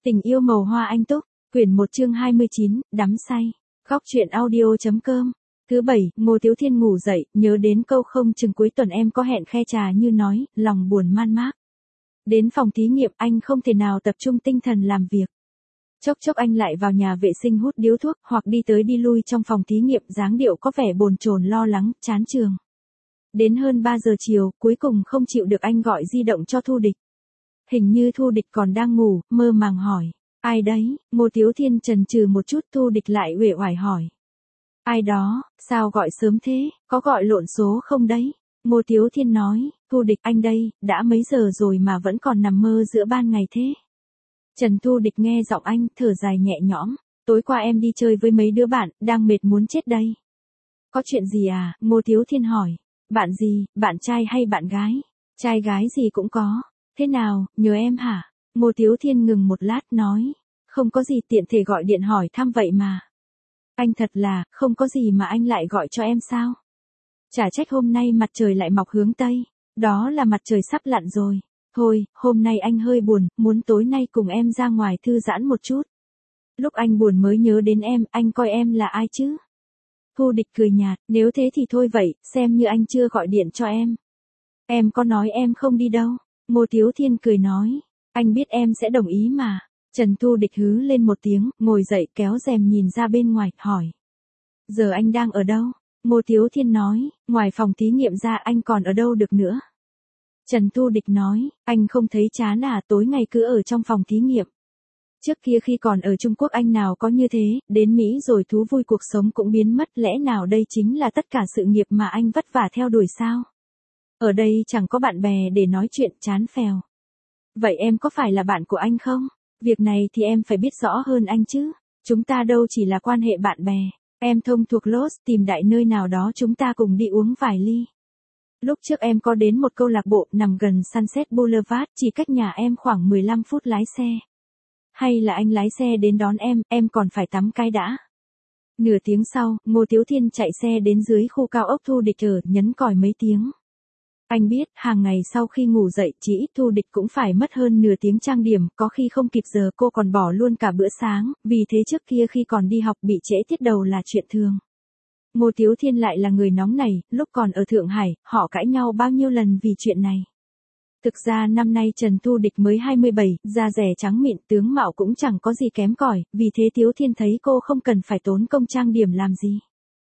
Tình yêu màu hoa anh túc, quyển 1 chương 29, đắm say. Góc truyện audio.com. Thứ bảy, Ngô Tiếu Thiên ngủ dậy, nhớ đến câu không chừng cuối tuần em có hẹn khe trà như nói, lòng buồn man mác. Đến phòng thí nghiệm anh không thể nào tập trung tinh thần làm việc. Chốc chốc anh lại vào nhà vệ sinh hút điếu thuốc hoặc đi tới đi lui trong phòng thí nghiệm, dáng điệu có vẻ bồn chồn lo lắng, chán trường. Đến hơn 3 giờ chiều, cuối cùng không chịu được anh gọi di động cho Thu Địch. Hình như Thu Địch còn đang ngủ, mơ màng hỏi. Ai đấy? Ngô Tiếu Thiên chần chừ một chút, Thu Địch lại uể oải hỏi. Ai đó, sao gọi sớm thế, có gọi lộn số không đấy? Ngô Tiếu Thiên nói, Thu Địch anh đây, đã mấy giờ rồi mà vẫn còn nằm mơ giữa ban ngày thế? Trần Thu Địch nghe giọng anh, thở dài nhẹ nhõm. Tối qua em đi chơi với mấy đứa bạn, đang mệt muốn chết đây. Có chuyện gì à? Ngô Tiếu Thiên hỏi. Bạn gì, bạn trai hay bạn gái? Trai gái gì cũng có. Thế nào, nhớ em hả? Ngô Tiếu Thiên ngừng một lát nói. Không có gì, tiện thể gọi điện hỏi thăm vậy mà. Anh thật là, không có gì mà anh lại gọi cho em sao? Chả trách hôm nay mặt trời lại mọc hướng Tây. Đó là mặt trời sắp lặn rồi. Thôi, hôm nay anh hơi buồn, muốn tối nay cùng em ra ngoài thư giãn một chút. Lúc anh buồn mới nhớ đến em, anh coi em là ai chứ? Thu Địch cười nhạt, nếu thế thì thôi vậy, xem như anh chưa gọi điện cho em. Em có nói em không đi đâu. Ngô Tiếu Thiên cười nói, anh biết em sẽ đồng ý mà. Trần Thu Địch hứ lên một tiếng, ngồi dậy kéo rèm nhìn ra bên ngoài, hỏi. Giờ anh đang ở đâu? Ngô Tiếu Thiên nói, ngoài phòng thí nghiệm ra anh còn ở đâu được nữa? Trần Thu Địch nói, anh không thấy chán à, tối ngày cứ ở trong phòng thí nghiệm. Trước kia khi còn ở Trung Quốc anh nào có như thế, đến Mỹ rồi thú vui cuộc sống cũng biến mất, lẽ nào đây chính là tất cả sự nghiệp mà anh vất vả theo đuổi sao? Ở đây chẳng có bạn bè để nói chuyện, chán phèo. Vậy em có phải là bạn của anh không? Việc này thì em phải biết rõ hơn anh chứ. Chúng ta đâu chỉ là quan hệ bạn bè. Em thông thuộc Los, tìm đại nơi nào đó chúng ta cùng đi uống vài ly. Lúc trước em có đến một câu lạc bộ nằm gần Sunset Boulevard, chỉ cách nhà em khoảng 15 phút lái xe. Hay là anh lái xe đến đón em còn phải tắm cái đã. Nửa tiếng sau, Ngô Tiếu Thiên chạy xe đến dưới khu cao ốc Thu Địch ở, nhấn còi mấy tiếng. Anh biết, hàng ngày sau khi ngủ dậy, chỉ ít Thu Địch cũng phải mất hơn nửa tiếng trang điểm, có khi không kịp giờ cô còn bỏ luôn cả bữa sáng, vì thế trước kia khi còn đi học bị trễ tiết đầu là chuyện thường. Ngô Tiếu Thiên lại là người nóng nảy, lúc còn ở Thượng Hải, họ cãi nhau bao nhiêu lần vì chuyện này. Thực ra năm nay Trần Thu Địch mới 27, da rẻ trắng mịn, tướng mạo cũng chẳng có gì kém cỏi, vì thế Tiếu Thiên thấy cô không cần phải tốn công trang điểm làm gì.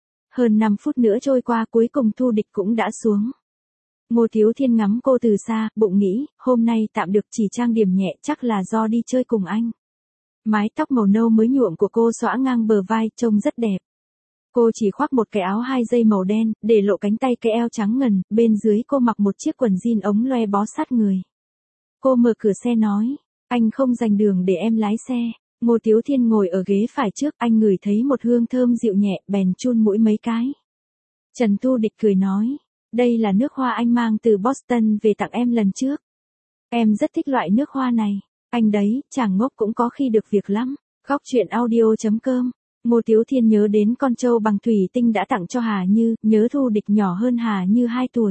Hơn 5 phút nữa trôi qua, cuối cùng Thu Địch cũng đã xuống. Ngô Tiếu Thiên ngắm cô từ xa, bụng nghĩ, hôm nay tạm được, chỉ trang điểm nhẹ chắc là do đi chơi cùng anh. Mái tóc màu nâu mới nhuộm của cô xõa ngang bờ vai, trông rất đẹp. Cô chỉ khoác một cái áo 2 dây màu đen, để lộ cánh tay cái eo trắng ngần, bên dưới cô mặc một chiếc quần jean ống loe bó sát người. Cô mở cửa xe nói, anh không dành đường để em lái xe. Ngô Tiếu Thiên ngồi ở ghế phải trước, anh ngửi thấy một hương thơm dịu nhẹ, bèn chun mũi mấy cái. Trần Thu Địch cười nói, đây là nước hoa anh mang từ Boston về tặng em lần trước. Em rất thích loại nước hoa này. Anh đấy, chàng ngốc cũng có khi được việc lắm. Góc truyện audio.com. Ngô Tiếu Thiên nhớ đến con trâu bằng thủy tinh đã tặng cho Hà Như, nhớ Thu Địch nhỏ hơn Hà Như 2 tuổi.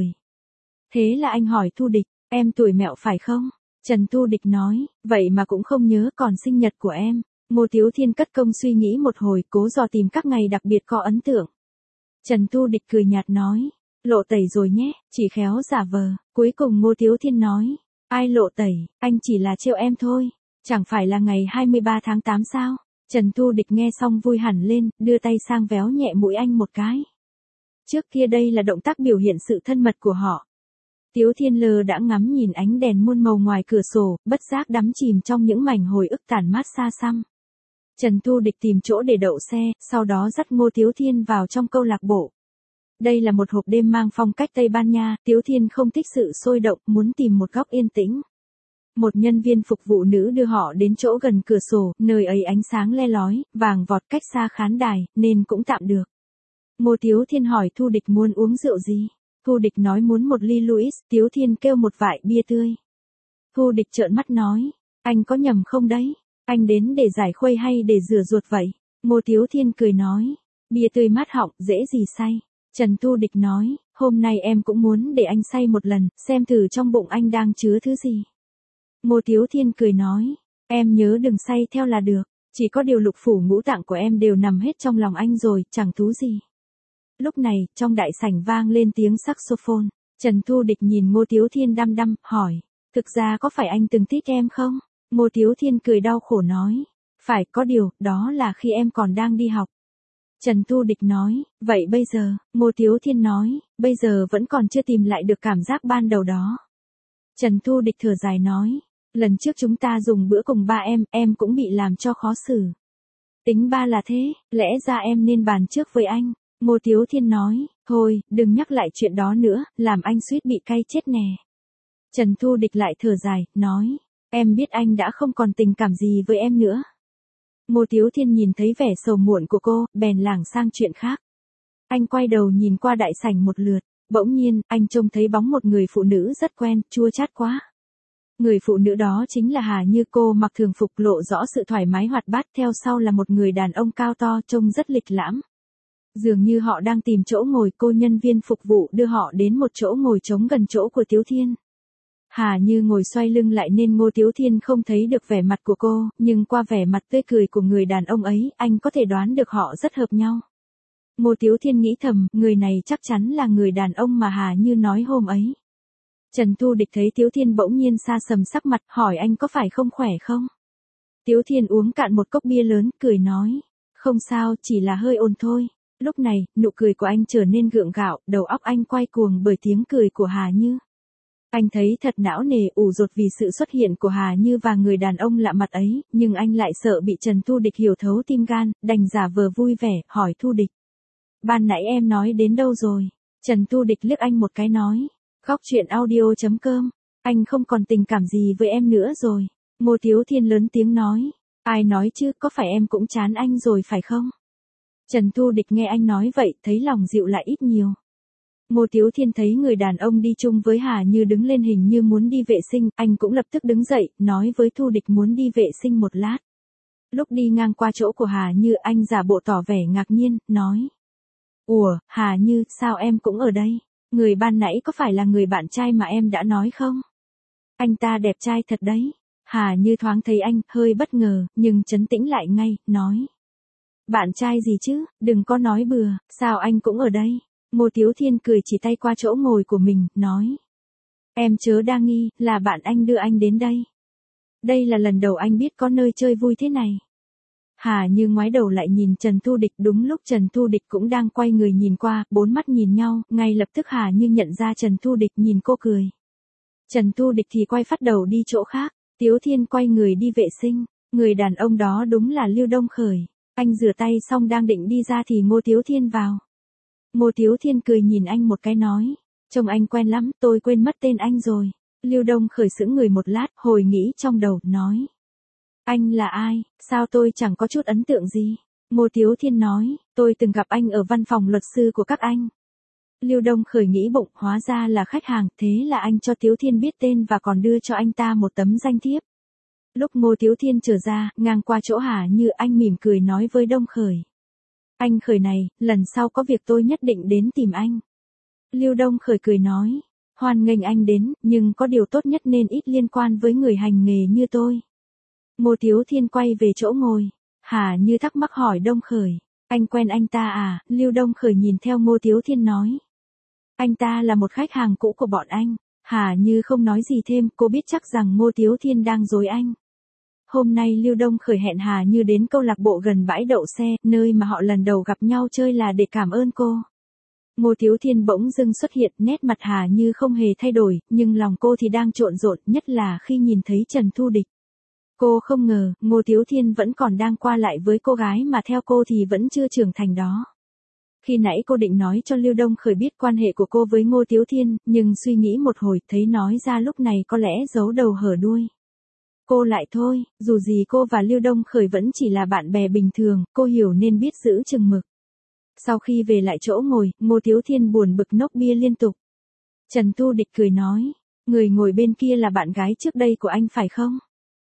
Thế là anh hỏi Thu Địch, em tuổi mẹo phải không? Trần Thu Địch nói, vậy mà cũng không nhớ, còn sinh nhật của em. Ngô Tiếu Thiên cất công suy nghĩ một hồi, cố dò tìm các ngày đặc biệt có ấn tượng. Trần Thu Địch cười nhạt nói, lộ tẩy rồi nhé, chỉ khéo giả vờ. Cuối cùng Ngô Tiếu Thiên nói, ai lộ tẩy, anh chỉ là trêu em thôi. Chẳng phải là ngày 23 tháng 8 sao? Trần Thu Địch nghe xong vui hẳn lên, đưa tay sang véo nhẹ mũi anh một cái. Trước kia đây là động tác biểu hiện sự thân mật của họ. Tiếu Thiên lờ đã ngắm nhìn ánh đèn muôn màu ngoài cửa sổ, bất giác đắm chìm trong những mảnh hồi ức tản mát xa xăm. Trần Thu Địch tìm chỗ để đậu xe, sau đó dắt Ngô Tiếu Thiên vào trong câu lạc bộ. Đây là một hộp đêm mang phong cách Tây Ban Nha, Tiếu Thiên không thích sự sôi động, muốn tìm một góc yên tĩnh. Một nhân viên phục vụ nữ đưa họ đến chỗ gần cửa sổ, nơi ấy ánh sáng le lói, vàng vọt, cách xa khán đài, nên cũng tạm được. Ngô Tiếu Thiên hỏi Thu Địch muốn uống rượu gì? Thu Địch nói muốn một ly Louis, Tiếu Thiên kêu một vại bia tươi. Thu Địch trợn mắt nói, anh có nhầm không đấy? Anh đến để giải khuây hay để rửa ruột vậy? Ngô Tiếu Thiên cười nói, bia tươi mát họng, dễ gì say. Trần Thu Địch nói, hôm nay em cũng muốn để anh say một lần, xem thử trong bụng anh đang chứa thứ gì. Ngô Tiếu Thiên cười nói, Em nhớ đừng say theo là được. Chỉ có điều lục phủ ngũ tạng của em đều nằm hết trong lòng anh rồi, chẳng thú gì. Lúc này, trong đại sảnh vang lên tiếng saxophone. Trần Thu Địch nhìn Ngô Tiếu Thiên đăm đăm, hỏi. Thực ra có phải anh từng thích em không? Ngô Tiếu Thiên cười đau khổ nói. Phải, có điều, đó là khi em còn đang đi học. Trần Thu Địch nói, vậy bây giờ, Ngô Tiếu Thiên nói, bây giờ vẫn còn chưa tìm lại được cảm giác ban đầu đó. Trần Thu Địch thở dài nói, lần trước chúng ta dùng bữa cùng ba em cũng bị làm cho khó xử. Tính ba là thế, lẽ ra em nên bàn trước với anh. Ngô Tiếu Thiên nói, thôi, đừng nhắc lại chuyện đó nữa, làm anh suýt bị cay chết nè. Trần Thu Địch lại thở dài, nói, em biết anh đã không còn tình cảm gì với em nữa. Ngô Tiếu Thiên nhìn thấy vẻ sầu muộn của cô, bèn lảng sang chuyện khác. Anh quay đầu nhìn qua đại sảnh một lượt, bỗng nhiên, anh trông thấy bóng một người phụ nữ rất quen, chua chát quá. Người phụ nữ đó chính là Hà Như, cô mặc thường phục lộ rõ sự thoải mái hoạt bát, theo sau là một người đàn ông cao to trông rất lịch lãm. Dường như họ đang tìm chỗ ngồi, cô nhân viên phục vụ đưa họ đến một chỗ ngồi trống gần chỗ của Tiếu Thiên. Hà Như ngồi xoay lưng lại nên Ngô Tiếu Thiên không thấy được vẻ mặt của cô, nhưng qua vẻ mặt tươi cười của người đàn ông ấy, anh có thể đoán được họ rất hợp nhau. Ngô Tiếu Thiên nghĩ thầm, người này chắc chắn là người đàn ông mà Hà Như nói hôm ấy. Trần Thu Địch thấy Tiếu Thiên bỗng nhiên sa sầm sắc mặt, hỏi anh có phải không khỏe không? Tiếu Thiên uống cạn một cốc bia lớn, cười nói, không sao, chỉ là hơi ồn thôi. Lúc này, nụ cười của anh trở nên gượng gạo, đầu óc anh quay cuồng bởi tiếng cười của Hà Như. Anh thấy thật não nề, ủ rột vì sự xuất hiện của Hà Như và người đàn ông lạ mặt ấy, nhưng anh lại sợ bị Trần Thu Địch hiểu thấu tim gan, đành giả vờ vui vẻ, hỏi Thu Địch. Ban nãy em nói đến đâu rồi? Trần Thu Địch liếc anh một cái nói. Góc chuyện audio.com, anh không còn tình cảm gì với em nữa rồi. Ngô Tiếu Thiên lớn tiếng nói. Ai nói chứ, có phải em cũng chán anh rồi phải không? Trần Thu Địch nghe anh nói vậy, thấy lòng dịu lại ít nhiều. Ngô Tiếu Thiên thấy người đàn ông đi chung với Hà Như đứng lên hình như muốn đi vệ sinh, anh cũng lập tức đứng dậy, nói với Thu Địch muốn đi vệ sinh một lát. Lúc đi ngang qua chỗ của Hà Như, anh giả bộ tỏ vẻ ngạc nhiên, nói. Ủa, Hà Như, sao em cũng ở đây? Người ban nãy có phải là người bạn trai mà em đã nói không? Anh ta đẹp trai thật đấy. Hà Như thoáng thấy anh, hơi bất ngờ, nhưng trấn tĩnh lại ngay, nói. Bạn trai gì chứ, đừng có nói bừa, sao anh cũng ở đây? Ngô Tiếu Thiên cười chỉ tay qua chỗ ngồi của mình, nói. Em chớ đa nghi, là bạn anh đưa anh đến đây. Đây là lần đầu anh biết có nơi chơi vui thế này. Hà Như ngoái đầu lại nhìn Trần Thu Địch, đúng lúc Trần Thu Địch cũng đang quay người nhìn qua, bốn mắt nhìn nhau, ngay lập tức Hà Như nhận ra Trần Thu Địch, nhìn cô cười. Trần Thu Địch thì quay phát đầu đi chỗ khác, Tiếu Thiên quay người đi vệ sinh, người đàn ông đó đúng là Lưu Đông Khởi. Anh rửa tay xong đang định đi ra thì Ngô Tiếu Thiên vào. Ngô Tiếu Thiên cười nhìn anh một cái nói, trông anh quen lắm, tôi quên mất tên anh rồi. Lưu Đông Khởi sững người một lát, hồi nghĩ trong đầu, nói. Anh là ai, sao tôi chẳng có chút ấn tượng gì? Ngô Tiếu Thiên nói, tôi từng gặp anh ở văn phòng luật sư của các anh. Lưu Đông Khởi nghĩ bụng, hóa ra là khách hàng, thế là anh cho Tiếu Thiên biết tên và còn đưa cho anh ta một tấm danh thiếp. Lúc Ngô Tiếu Thiên trở ra, ngang qua chỗ Hà Như, anh mỉm cười nói với Đông Khởi. Anh Khởi này, lần sau có việc tôi nhất định đến tìm anh. Lưu Đông Khởi cười nói, hoan nghênh anh đến, nhưng có điều tốt nhất nên ít liên quan với người hành nghề như tôi. Ngô Tiếu Thiên quay về chỗ ngồi. Hà Như thắc mắc hỏi Đông Khởi. Anh quen anh ta à? Lưu Đông Khởi nhìn theo Ngô Tiếu Thiên nói. Anh ta là một khách hàng cũ của bọn anh. Hà Như không nói gì thêm, cô biết chắc rằng Ngô Tiếu Thiên đang dối anh. Hôm nay Lưu Đông Khởi hẹn Hà Như đến câu lạc bộ gần bãi đậu xe, nơi mà họ lần đầu gặp nhau chơi là để cảm ơn cô. Ngô Tiếu Thiên bỗng dưng xuất hiện, nét mặt Hà Như không hề thay đổi, nhưng lòng cô thì đang trộn rộn, nhất là khi nhìn thấy Trần Thu Địch. Cô không ngờ, Ngô Tiếu Thiên vẫn còn đang qua lại với cô gái mà theo cô thì vẫn chưa trưởng thành đó. Khi nãy cô định nói cho Lưu Đông Khởi biết quan hệ của cô với Ngô Tiếu Thiên, nhưng suy nghĩ một hồi, thấy nói ra lúc này có lẽ giấu đầu hở đuôi. Cô lại thôi, dù gì cô và Lưu Đông Khởi vẫn chỉ là bạn bè bình thường, cô hiểu nên biết giữ chừng mực. Sau khi về lại chỗ ngồi, Ngô Tiếu Thiên buồn bực nốc bia liên tục. Trần Thu Địch cười nói, người ngồi bên kia là bạn gái trước đây của anh phải không?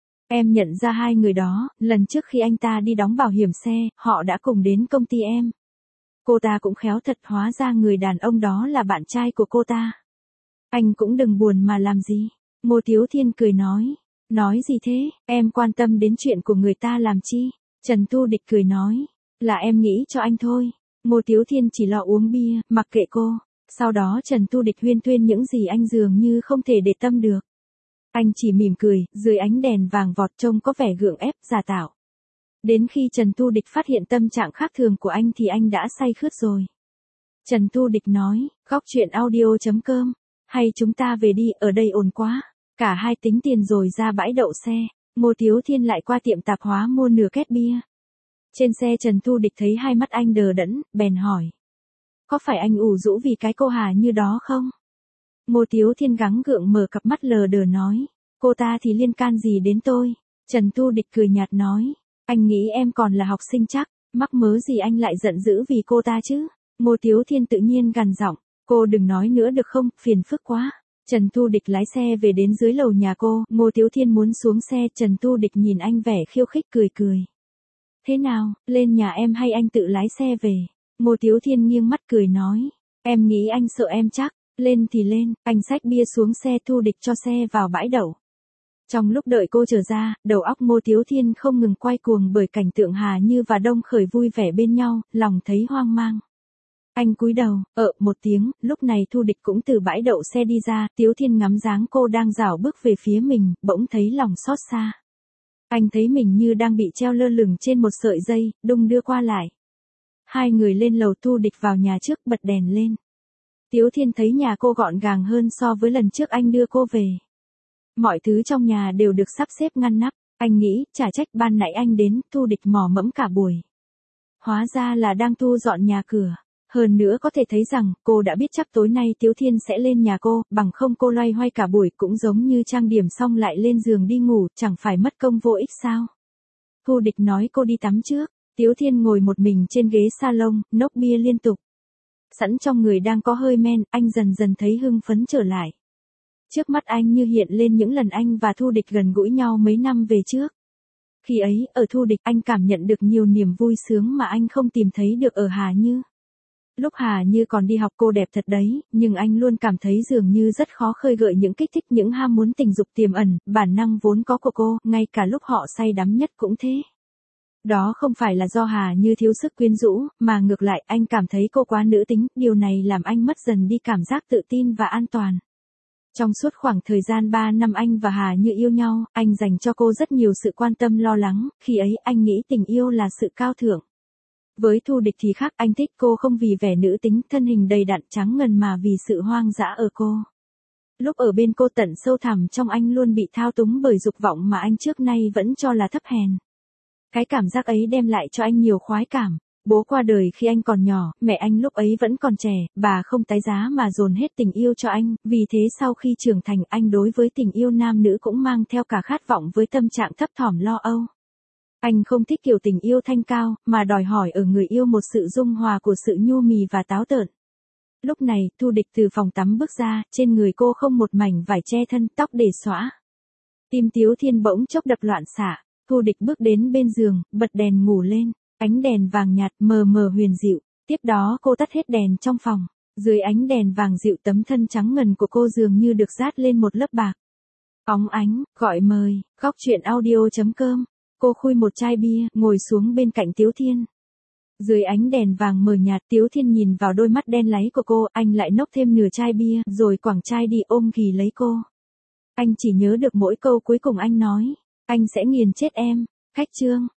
Em nhận ra hai người đó, lần trước khi anh ta đi đóng bảo hiểm xe, họ đã cùng đến công ty em. Cô ta cũng khéo thật, hóa ra người đàn ông đó là bạn trai của cô ta. Anh cũng đừng buồn mà làm gì. Ngô Tiếu Thiên cười nói. Nói gì thế, em quan tâm đến chuyện của người ta làm chi? Trần Tu Địch cười nói, là em nghĩ cho anh thôi. Ngô Tiếu Thiên chỉ lo uống bia, mặc kệ cô. Sau đó Trần Tu Địch huyên thuyên những gì anh dường như không thể để tâm được. Anh chỉ mỉm cười, dưới ánh đèn vàng vọt trông có vẻ gượng ép, giả tạo. Đến khi Trần Tu Địch phát hiện tâm trạng khác thường của anh thì anh đã say khướt rồi. Trần Tu Địch nói, góc chuyện audio.com, hay chúng ta về đi, ở đây ồn quá. Cả hai tính tiền rồi ra bãi đậu xe. Ngô Tiếu Thiên lại qua tiệm tạp hóa mua nửa két bia. Trên xe Trần Tu Địch thấy hai mắt anh đờ đẫn, bèn hỏi. Có phải anh ủ rũ vì cái cô Hà Như đó không? Ngô Tiếu Thiên gắng gượng mở cặp mắt lờ đờ nói. Cô ta thì liên can gì đến tôi? Trần Tu Địch cười nhạt nói. Anh nghĩ em còn là học sinh chắc, mắc mớ gì anh lại giận dữ vì cô ta chứ? Ngô Tiếu Thiên tự nhiên gằn giọng. Cô đừng nói nữa được không, phiền phức quá. Trần Tu Địch lái xe về đến dưới lầu nhà cô, Ngô Tiếu Thiên muốn xuống xe, Trần Tu Địch nhìn anh vẻ khiêu khích cười cười. Thế nào, lên nhà em hay anh tự lái xe về? Ngô Tiếu Thiên nghiêng mắt cười nói. Em nghĩ anh sợ em chắc, lên thì lên, anh xách bia xuống xe Tu Địch cho xe vào bãi đậu. Trong lúc đợi cô trở ra, đầu óc Ngô Tiếu Thiên không ngừng quay cuồng bởi cảnh tượng Hà Như và Đông Khởi vui vẻ bên nhau, lòng thấy hoang mang. Anh cúi đầu, một tiếng, lúc này Thu Địch cũng từ bãi đậu xe đi ra, Tiếu Thiên ngắm dáng cô đang rảo bước về phía mình, bỗng thấy lòng xót xa. Anh thấy mình như đang bị treo lơ lửng trên một sợi dây, đung đưa qua lại. Hai người lên lầu, Thu Địch vào nhà trước bật đèn lên. Tiếu Thiên thấy nhà cô gọn gàng hơn so với lần trước anh đưa cô về. Mọi thứ trong nhà đều được sắp xếp ngăn nắp, anh nghĩ, chả trách ban nãy anh đến, Thu Địch mò mẫm cả buổi. Hóa ra là đang thu dọn nhà cửa. Hơn nữa có thể thấy rằng, cô đã biết chắc tối nay Tiếu Thiên sẽ lên nhà cô, bằng không cô loay hoay cả buổi cũng giống như trang điểm xong lại lên giường đi ngủ, chẳng phải mất công vô ích sao. Thu Địch nói cô đi tắm trước, Tiếu Thiên ngồi một mình trên ghế salon, nốc bia liên tục. Sẵn trong người đang có hơi men, anh dần dần thấy hưng phấn trở lại. Trước mắt anh như hiện lên những lần anh và Thu Địch gần gũi nhau mấy năm về trước. Khi ấy, ở Thu Địch anh cảm nhận được nhiều niềm vui sướng mà anh không tìm thấy được ở Hà Như. Lúc Hà Như còn đi học cô đẹp thật đấy, nhưng anh luôn cảm thấy dường như rất khó khơi gợi những kích thích, những ham muốn tình dục tiềm ẩn, bản năng vốn có của cô, ngay cả lúc họ say đắm nhất cũng thế. Đó không phải là do Hà Như thiếu sức quyến rũ, mà ngược lại anh cảm thấy cô quá nữ tính, điều này làm anh mất dần đi cảm giác tự tin và an toàn. Trong suốt khoảng thời gian 3 năm anh và Hà Như yêu nhau, anh dành cho cô rất nhiều sự quan tâm lo lắng, khi ấy anh nghĩ tình yêu là sự cao thượng. Với Thu Địch thì khác, anh thích cô không vì vẻ nữ tính, thân hình đầy đặn trắng ngần mà vì sự hoang dã ở cô. Lúc ở bên cô tận sâu thẳm trong anh luôn bị thao túng bởi dục vọng mà anh trước nay vẫn cho là thấp hèn. Cái cảm giác ấy đem lại cho anh nhiều khoái cảm. Bố qua đời khi anh còn nhỏ, mẹ anh lúc ấy vẫn còn trẻ, bà không tái giá mà dồn hết tình yêu cho anh, vì thế sau khi trưởng thành anh đối với tình yêu nam nữ cũng mang theo cả khát vọng với tâm trạng thấp thỏm lo âu. Anh không thích kiểu tình yêu thanh cao, mà đòi hỏi ở người yêu một sự dung hòa của sự nhu mì và táo tợn. Lúc này, Thu Địch từ phòng tắm bước ra, trên người cô không một mảnh vải che thân, tóc để xõa. Tim Tiếu Thiên bỗng chốc đập loạn xạ. Thu Địch bước đến bên giường, bật đèn ngủ lên, ánh đèn vàng nhạt mờ mờ huyền dịu. Tiếp đó cô tắt hết đèn trong phòng. Dưới ánh đèn vàng dịu, tấm thân trắng ngần của cô dường như được dát lên một lớp bạc. Óng ánh, gọi mời, góc chuyện audio.com. Cô khui một chai bia, ngồi xuống bên cạnh Tiếu Thiên. Dưới ánh đèn vàng mờ nhạt, Tiếu Thiên nhìn vào đôi mắt đen láy của cô, anh lại nốc thêm nửa chai bia, rồi quẳng chai đi ôm ghì lấy cô. Anh chỉ nhớ được mỗi câu cuối cùng anh nói, anh sẽ nghiền chết em. Khách chương.